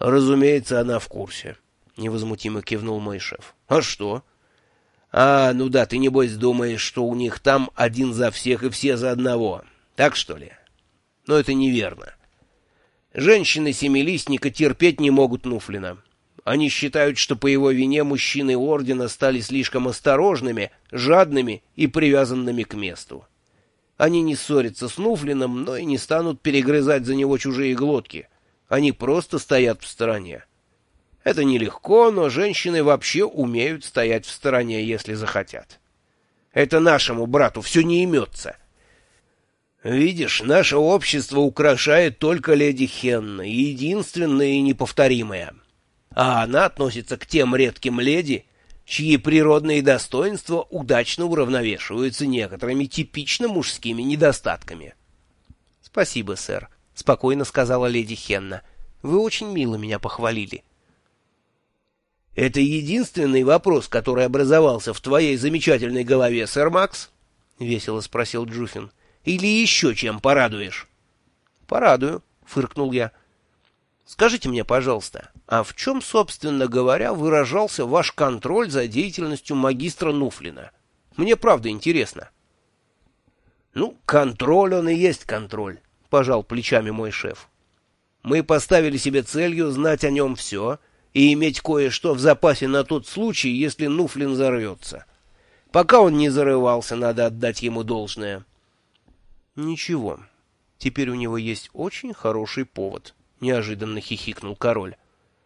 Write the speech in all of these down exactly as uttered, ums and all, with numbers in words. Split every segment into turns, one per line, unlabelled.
Разумеется, она в курсе, — невозмутимо кивнул мой шеф. — А что? — А, ну да, ты, небось, думаешь, что у них там один за всех и все за одного. Так что ли? Но это неверно. Женщины Семилистника терпеть не могут Нуфлина. Они считают, что по его вине мужчины ордена стали слишком осторожными, жадными и привязанными к месту. Они не ссорятся с Нуфлином, но и не станут перегрызать за него чужие глотки. Они просто стоят в стороне. Это нелегко, но женщины вообще умеют стоять в стороне, если захотят. Это нашему брату все не имется. Видишь, наше общество украшает только леди Хенна, единственная и неповторимая. А она относится к тем редким леди, чьи природные достоинства удачно уравновешиваются некоторыми типично мужскими недостатками. — Спасибо, сэр, — спокойно сказала леди Хенна. — Вы очень мило меня похвалили. — Это единственный вопрос, который образовался в твоей замечательной голове, сэр Макс? — весело спросил Джуффин. — Или еще чем порадуешь? — Порадую, — фыркнул я. — Скажите мне, пожалуйста, а в чем, собственно говоря, выражался ваш контроль за деятельностью магистра Нуфлина? Мне правда интересно. — Ну, контроль он и есть контроль, — пожал плечами мой шеф. Мы поставили себе целью знать о нем все и иметь кое-что в запасе на тот случай, если Нуфлин взорвется. Пока он не зарывался, надо отдать ему должное. — Ничего, теперь у него есть очень хороший повод, — неожиданно хихикнул король.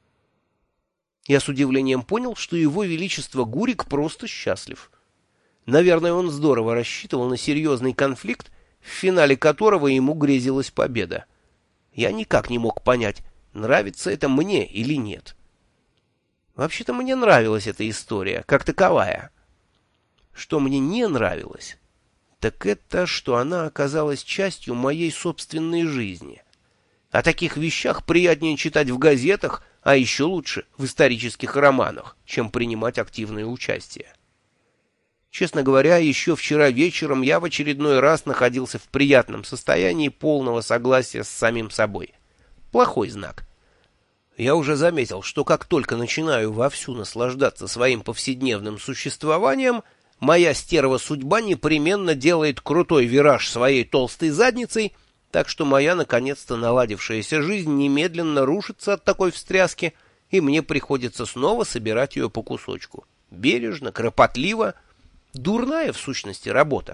Я с удивлением понял, что его величество Гурик просто счастлив. Наверное, он здорово рассчитывал на серьезный конфликт, в финале которого ему грезилась победа. Я никак не мог понять, нравится это мне или нет. Вообще-то мне нравилась эта история, как таковая. Что мне не нравилось, так это, что она оказалась частью моей собственной жизни. О таких вещах приятнее читать в газетах, а еще лучше в исторических романах, чем принимать активное участие. Честно говоря, еще вчера вечером я в очередной раз находился в приятном состоянии полного согласия с самим собой. Плохой знак. Я уже заметил, что как только начинаю вовсю наслаждаться своим повседневным существованием, моя стерва-судьба непременно делает крутой вираж своей толстой задницей, так что моя наконец-то наладившаяся жизнь немедленно рушится от такой встряски, и мне приходится снова собирать ее по кусочку. Бережно, кропотливо, дурная в сущности работа.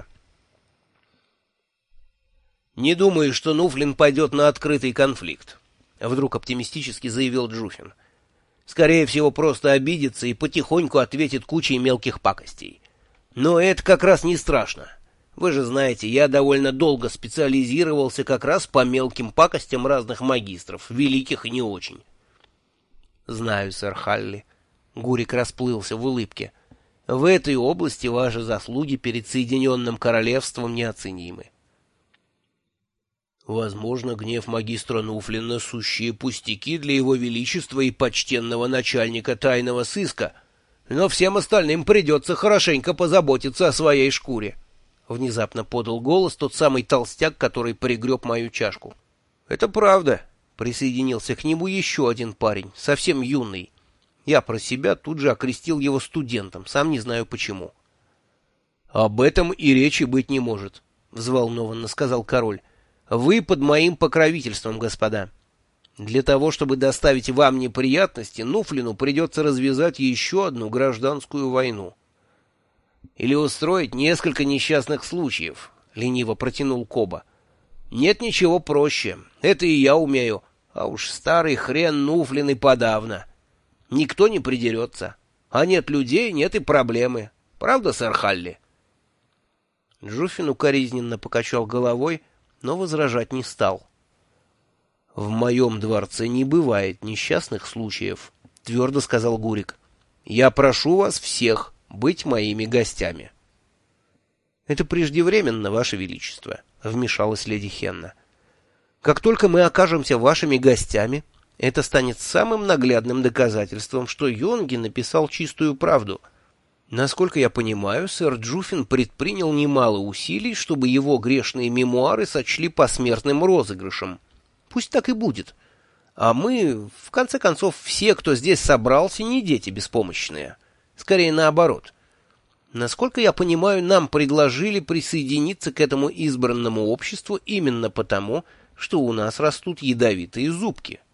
«Не думаю, что Нуфлин пойдет на открытый конфликт», — вдруг оптимистически заявил Джуффин. «Скорее всего, просто обидится и потихоньку ответит кучей мелких пакостей. Но это как раз не страшно. Вы же знаете, я довольно долго специализировался как раз по мелким пакостям разных магистров, великих и не очень». «Знаю, сэр Халли». Гурик расплылся в улыбке. «В этой области ваши заслуги перед Соединенным Королевством неоценимы». «Возможно, гнев магистра Нуфлина — сущие пустяки для его величества и почтенного начальника тайного сыска, но всем остальным придется хорошенько позаботиться о своей шкуре», — внезапно подал голос тот самый толстяк, который пригреб мою чашку. «Это правда», — присоединился к нему еще один парень, совсем юный. Я про себя тут же окрестил его студентом, сам не знаю почему. «Об этом и речи быть не может», — взволнованно сказал король. «Вы под моим покровительством, господа. Для того, чтобы доставить вам неприятности, Нуфлину придется развязать еще одну гражданскую войну. Или устроить несколько несчастных случаев», — лениво протянул Коба. «Нет ничего проще. Это и я умею. А уж старый хрен Нуфлин и подавно. Никто не придерется. А нет людей, нет и проблемы. Правда, сэр Халли?» Джуффин укоризненно покачал головой, но возражать не стал. «В моем дворце не бывает несчастных случаев», — твердо сказал Гурик. «Я прошу вас всех быть моими гостями». «Это преждевременно, ваше величество», — вмешалась леди Хенна. «Как только мы окажемся вашими гостями, это станет самым наглядным доказательством, что Йонги написал чистую правду. Насколько я понимаю, сэр Джуффин предпринял немало усилий, чтобы его грешные мемуары сочли посмертным розыгрышем. Пусть так и будет. А мы, в конце концов, все, кто здесь собрался, не дети беспомощные. Скорее наоборот. Насколько я понимаю, нам предложили присоединиться к этому избранному обществу именно потому, что у нас растут ядовитые зубки.